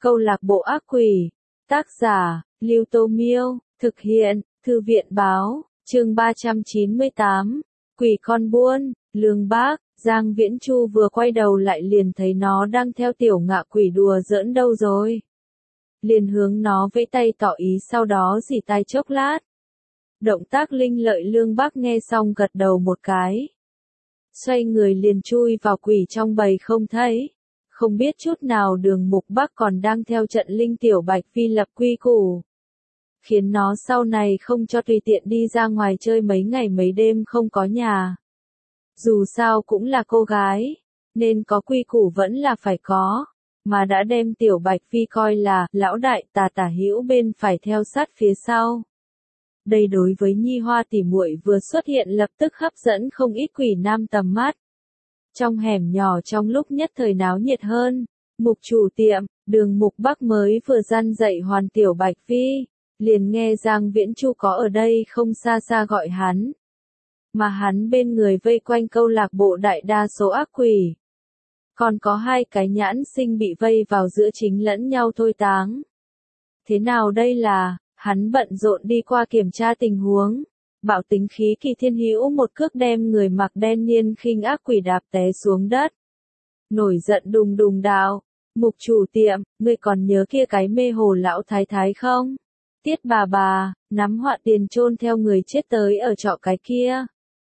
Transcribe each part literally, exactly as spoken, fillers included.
Câu lạc bộ ác quỷ. Tác giả, Lưu Tô Miêu. Thực hiện, Thư viện Báo. Chương ba trăm chín mươi tám. Quỷ con buôn. Lương Bác. Giang Viễn Chu vừa quay đầu lại liền thấy nó đang theo tiểu ngạ quỷ đùa giỡn đâu rồi. Liền hướng nó vẫy tay tỏ ý, sau đó rỉ tai chốc lát. Động tác linh lợi Lương Bác nghe xong gật đầu một cái. Xoay người liền chui vào quỷ trong bầy không thấy. Không biết chút nào Đường Mục Bắc còn đang theo trận linh tiểu Bạch Vi lập quy củ. Khiến nó sau này không cho tùy tiện đi ra ngoài chơi mấy ngày mấy đêm không có nhà. Dù sao cũng là cô gái, nên có quy củ vẫn là phải có. Mà đã đem tiểu Bạch Vi coi là lão đại tà tả hữu bên phải theo sát phía sau. Đây đối với Nhi Hoa tỉ muội vừa xuất hiện lập tức hấp dẫn không ít quỷ nam tầm mắt. Trong hẻm nhỏ trong lúc nhất thời náo nhiệt hơn, Mục chủ tiệm, Đường Mục Bắc mới vừa răn dạy hoàn tiểu Bạch Vi, liền nghe Giang Viễn Chu có ở đây không xa xa gọi hắn. Mà hắn bên người vây quanh câu lạc bộ đại đa số ác quỷ. Còn có hai cái nhãn sinh bị vây vào giữa chính lẫn nhau thôi táng. Thế nào đây là, hắn bận rộn đi qua kiểm tra tình huống. Bạo tính khí Kỳ Thiên Hữu một cước đem người mặc đen niên khinh ác quỷ đạp té xuống đất. Nổi giận đùng đùng đạo, Mục chủ tiệm, ngươi còn nhớ kia cái mê hồ lão thái thái không? Tiết bà bà, nắm họa tiền chôn theo người chết tới ở trọ cái kia.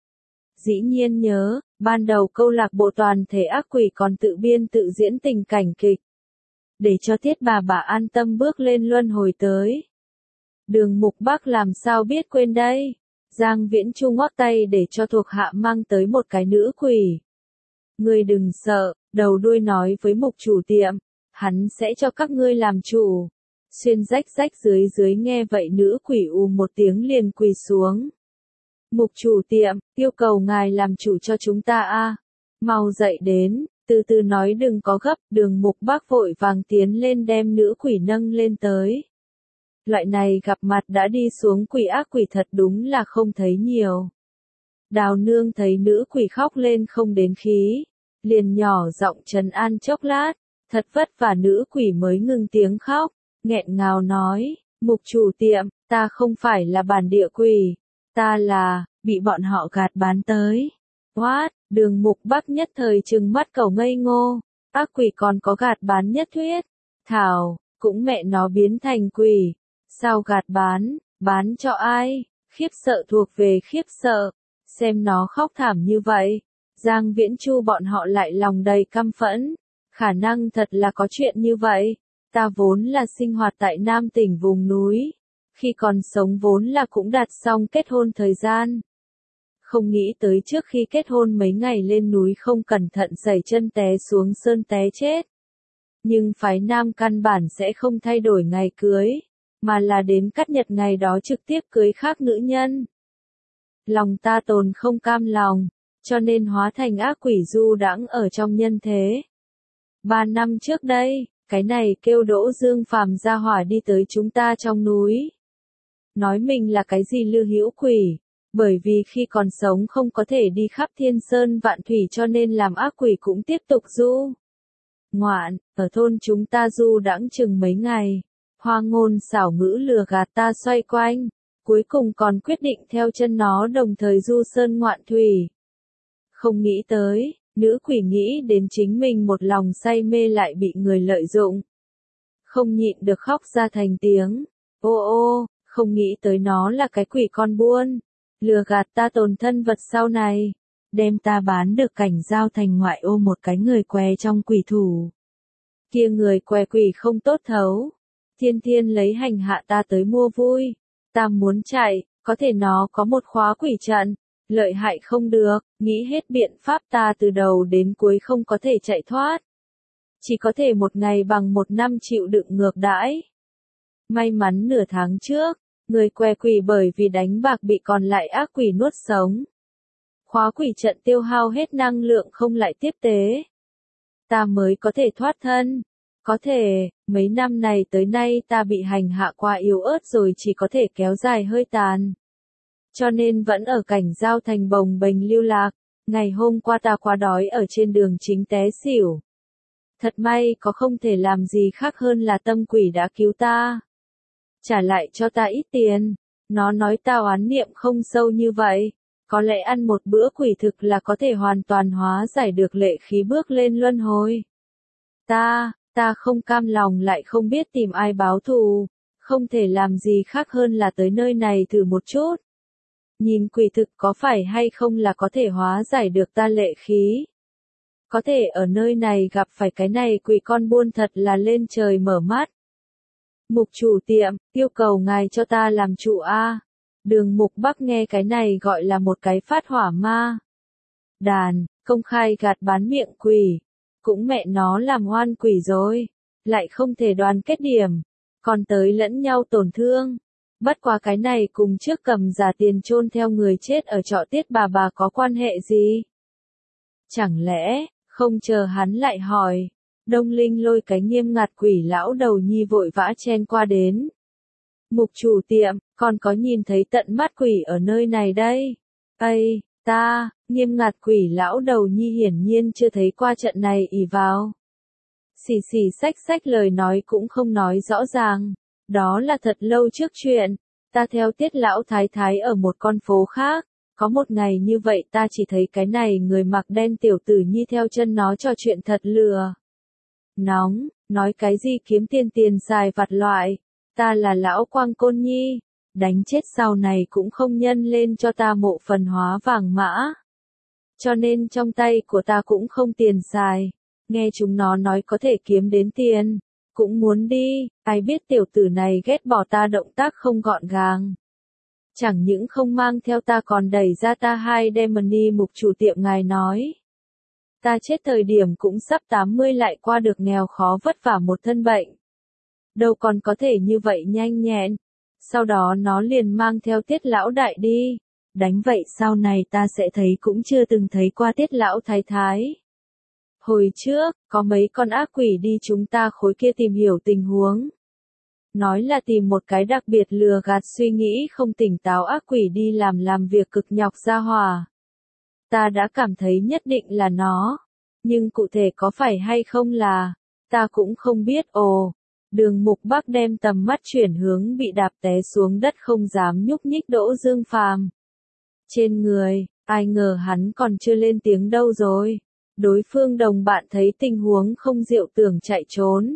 Dĩ nhiên nhớ, ban đầu câu lạc bộ toàn thể ác quỷ còn tự biên tự diễn tình cảnh kịch. Để cho Tiết bà bà an tâm bước lên luân hồi tới. Đường Mục Bắc làm sao biết quên đây? Giang Viễn Chu ngoắc tay để cho thuộc hạ mang tới một cái nữ quỷ. Ngươi đừng sợ, đầu đuôi nói với Mục chủ tiệm, hắn sẽ cho các ngươi làm chủ. Xuyên rách rách dưới dưới nghe vậy nữ quỷ ù một tiếng liền quỳ xuống. Mục chủ tiệm, yêu cầu ngài làm chủ cho chúng ta a. Mau dậy đến, từ từ nói đừng có gấp. Đường Mục Bắc vội vàng tiến lên đem nữ quỷ nâng lên tới. Loại này gặp mặt đã đi xuống quỷ ác quỷ thật đúng là không thấy nhiều. Đào nương thấy nữ quỷ khóc lên không đến khí, liền nhỏ giọng trấn an chốc lát, thật vất vả nữ quỷ mới ngừng tiếng khóc, nghẹn ngào nói, Mục chủ tiệm, ta không phải là bản địa quỷ, ta là, bị bọn họ gạt bán tới. What? Đường Mục Bắc nhất thời trừng mắt cẩu ngây ngô, ác quỷ còn có gạt bán nhất thuyết. Thảo, cũng mẹ nó biến thành quỷ. Sao gạt bán, bán cho ai? Khiếp sợ thuộc về khiếp sợ. Xem nó khóc thảm như vậy. Giang Viễn Chu bọn họ lại lòng đầy căm phẫn. Khả năng thật là có chuyện như vậy. Ta vốn là sinh hoạt tại Nam tỉnh vùng núi. Khi còn sống vốn là cũng đạt xong kết hôn thời gian. Không nghĩ tới trước khi kết hôn mấy ngày lên núi không cẩn thận giày chân té xuống sơn té chết. Nhưng phái Nam căn bản sẽ không thay đổi ngày cưới. Mà là đến cắt nhật ngày đó trực tiếp cưới khác nữ nhân. Lòng ta tồn không cam lòng, cho nên hóa thành ác quỷ du đãng ở trong nhân thế. Ba năm trước đây, cái này kêu Đỗ Dương Phàm ra hỏa đi tới chúng ta trong núi. Nói mình là cái gì Lư Hữu quỷ, bởi vì khi còn sống không có thể đi khắp thiên sơn vạn thủy cho nên làm ác quỷ cũng tiếp tục du. Ngoạn, ở thôn chúng ta du đãng chừng mấy ngày. Hoa ngôn xảo ngữ lừa gạt ta xoay quanh, cuối cùng còn quyết định theo chân nó đồng thời du sơn ngoạn thủy. Không nghĩ tới, nữ quỷ nghĩ đến chính mình một lòng say mê lại bị người lợi dụng. Không nhịn được khóc ra thành tiếng, ô ô, không nghĩ tới nó là cái quỷ con buôn, lừa gạt ta tồn thân vật sau này, đem ta bán được cảnh giao thành ngoại ô một cái người què trong quỷ thủ. Kia người què quỷ không tốt thấu. Thiên thiên lấy hành hạ ta tới mua vui. Ta muốn chạy, có thể nó có một khóa quỷ trận. Lợi hại không được, nghĩ hết biện pháp ta từ đầu đến cuối không có thể chạy thoát. Chỉ có thể một ngày bằng một năm chịu đựng ngược đãi. May mắn nửa tháng trước, người què quỷ bởi vì đánh bạc bị còn lại ác quỷ nuốt sống. Khóa quỷ trận tiêu hao hết năng lượng không lại tiếp tế. Ta mới có thể thoát thân. Có thể, mấy năm này tới nay ta bị hành hạ quá yếu ớt rồi chỉ có thể kéo dài hơi tàn. Cho nên vẫn ở cảnh giao thành bồng bềnh lưu lạc, ngày hôm qua ta quá đói ở trên đường chính té xỉu. Thật may có không thể làm gì khác hơn là tâm quỷ đã cứu ta. Trả lại cho ta ít tiền. Nó nói ta oán niệm không sâu như vậy. Có lẽ ăn một bữa quỷ thực là có thể hoàn toàn hóa giải được lệ khí bước lên luân hồi. Ta, ta không cam lòng lại không biết tìm ai báo thù. Không thể làm gì khác hơn là tới nơi này thử một chút. Nhìn quỷ thực có phải hay không là có thể hóa giải được ta lệ khí. Có thể ở nơi này gặp phải cái này quỷ con buôn thật là lên trời mở mắt. Mục chủ tiệm, yêu cầu ngài cho ta làm chủ A. Đường Mục Bắc nghe cái này gọi là một cái phát hỏa ma. Đàn, công khai gạt bán miệng quỷ. Cũng mẹ nó làm oan quỷ rồi. Lại không thể đoàn kết điểm. Còn tới lẫn nhau tổn thương. Bất quá cái này cùng trước cầm giả tiền chôn theo người chết ở trọ Tiết bà bà có quan hệ gì? Chẳng lẽ, không chờ hắn lại hỏi. Đông Linh lôi cái nghiêm ngặt quỷ lão đầu nhi vội vã chen qua đến. Mục chủ tiệm, còn có nhìn thấy tận mắt quỷ ở nơi này đây. Ây, ta, nghiêm ngặt quỷ lão đầu nhi hiển nhiên chưa thấy qua trận này ỉ vào. Xì xì xách xách lời nói cũng không nói rõ ràng. Đó là thật lâu trước chuyện. Ta theo Tiết lão thái thái ở một con phố khác. Có một ngày như vậy ta chỉ thấy cái này người mặc đen tiểu tử nhi theo chân nó trò chuyện thật lừa. Nóng, nói cái gì kiếm tiền tiền xài vặt loại. Ta là lão quang côn nhi. Đánh chết sau này cũng không nhân lên cho ta mộ phần hóa vàng mã. Cho nên trong tay của ta cũng không tiền xài. Nghe chúng nó nói có thể kiếm đến tiền. Cũng muốn đi, ai biết tiểu tử này ghét bỏ ta động tác không gọn gàng. Chẳng những không mang theo ta còn đẩy ra ta hai Demony mục chủ tiệm ngài nói. Ta chết thời điểm cũng sắp tám mươi lại qua được nghèo khó vất vả một thân bệnh. Đâu còn có thể như vậy nhanh nhẹn. Sau đó nó liền mang theo Tiết lão đại đi. Đánh vậy sau này ta sẽ thấy cũng chưa từng thấy qua Tiết lão thái thái. Hồi trước, có mấy con ác quỷ đi chúng ta khối kia tìm hiểu tình huống. Nói là tìm một cái đặc biệt lừa gạt suy nghĩ không tỉnh táo ác quỷ đi làm làm việc cực nhọc ra hòa. Ta đã cảm thấy nhất định là nó. Nhưng cụ thể có phải hay không là, ta cũng không biết ồ. Đường Mục Bắc đem tầm mắt chuyển hướng bị đạp té xuống đất không dám nhúc nhích Đỗ Dương Phàm. Trên người, ai ngờ hắn còn chưa lên tiếng đâu rồi. Đối phương đồng bạn thấy tình huống không diệu tưởng chạy trốn.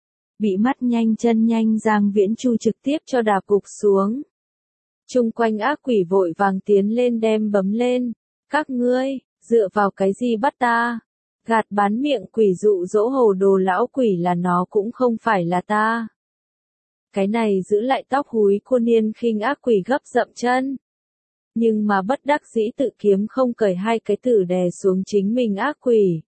Bị mắt nhanh chân nhanh Giang Viễn Chu trực tiếp cho đạp gục xuống. Chung quanh ác quỷ vội vàng tiến lên đem bấm lên. Các ngươi, dựa vào cái gì bắt ta? Gạt bán miệng quỷ dụ dỗ hồ đồ lão quỷ là nó cũng không phải là ta. Cái này giữ lại tóc húi cô niên khinh ác quỷ gấp dậm chân. Nhưng mà bất đắc dĩ tự kiếm không cởi hai cái tử đè xuống chính mình ác quỷ.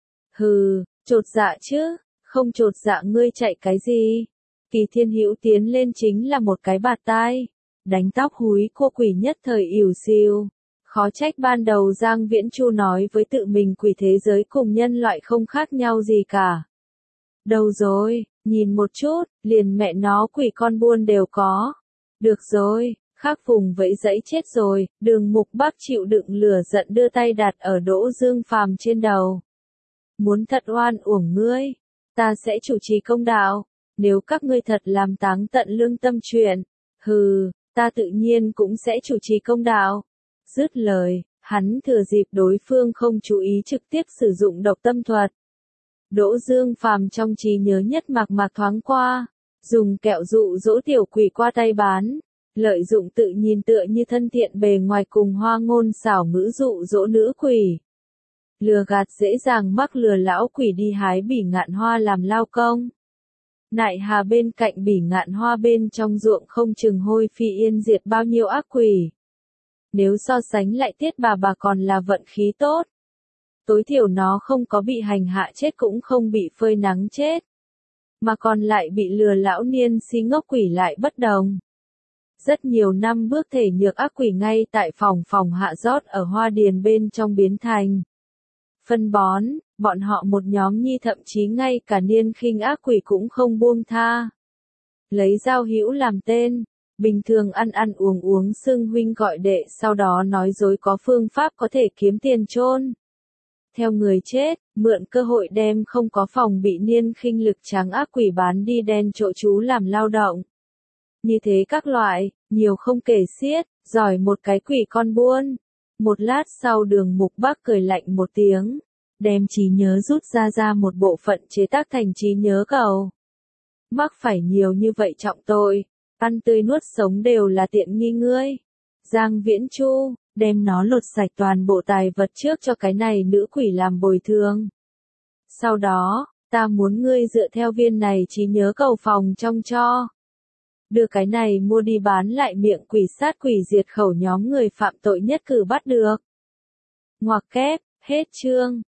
Hừ, chột dạ chứ, không chột dạ ngươi chạy cái gì? Kỳ Thiên Hữu tiến lên chính là một cái bạt tai, đánh tóc húi cô quỷ nhất thời ỉu xìu. Khó trách ban đầu Giang Viễn Chu nói với tự mình quỷ thế giới cùng nhân loại không khác nhau gì cả. Đâu rồi, nhìn một chút, liền mẹ nó quỷ con buôn đều có. Được rồi. Khác vùng vẫy dẫy chết rồi, Đường Mục Bắc chịu đựng lửa giận đưa tay đặt ở Đỗ Dương Phàm trên đầu. Muốn thật oan uổng ngươi, ta sẽ chủ trì công đạo, nếu các ngươi thật làm táng tận lương tâm chuyện, hừ, ta tự nhiên cũng sẽ chủ trì công đạo. Dứt lời, hắn thừa dịp đối phương không chú ý trực tiếp sử dụng độc tâm thuật. Đỗ Dương Phàm trong trí nhớ nhất mạc mạc thoáng qua, dùng kẹo dụ dỗ tiểu quỷ qua tay bán. Lợi dụng tự nhìn tựa như thân thiện bề ngoài cùng hoa ngôn xảo ngữ dụ dỗ nữ quỷ. Lừa gạt dễ dàng mắc lừa lão quỷ đi hái bỉ ngạn hoa làm lao công. Nại hà bên cạnh bỉ ngạn hoa bên trong ruộng không chừng hôi phi yên diệt bao nhiêu ác quỷ. Nếu so sánh lại Tiết bà bà còn là vận khí tốt. Tối thiểu nó không có bị hành hạ chết cũng không bị phơi nắng chết. Mà còn lại bị lừa lão niên si ngốc quỷ lại bất đồng. Rất nhiều năm bước thể nhược ác quỷ ngay tại phòng phòng hạ rót ở hoa điền bên trong biến thành. Phân bón, bọn họ một nhóm nhi thậm chí ngay cả niên khinh ác quỷ cũng không buông tha. Lấy giao hữu làm tên, bình thường ăn ăn uống uống xưng huynh gọi đệ sau đó nói dối có phương pháp có thể kiếm tiền chôn theo người chết, mượn cơ hội đem không có phòng bị niên khinh lực trắng ác quỷ bán đi đen chỗ chú làm lao động. Như thế các loại, nhiều không kể xiết, giỏi một cái quỷ con buôn. Một lát sau Đường Mục Bắc cười lạnh một tiếng, đem trí nhớ rút ra ra một bộ phận chế tác thành trí nhớ cầu. Mắc phải nhiều như vậy trọng tội, ăn tươi nuốt sống đều là tiện nghi ngươi. Giang Viễn Chu, đem nó lột sạch toàn bộ tài vật trước cho cái này nữ quỷ làm bồi thường. Sau đó, ta muốn ngươi dựa theo viên này trí nhớ cầu phòng trong cho. Đưa cái này mua đi bán lại miệng quỷ sát quỷ diệt khẩu nhóm người phạm tội nhất cử bắt được. Ngoặc kép, hết chương.